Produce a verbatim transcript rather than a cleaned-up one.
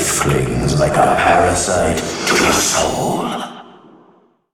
life clings like a parasite to your soul.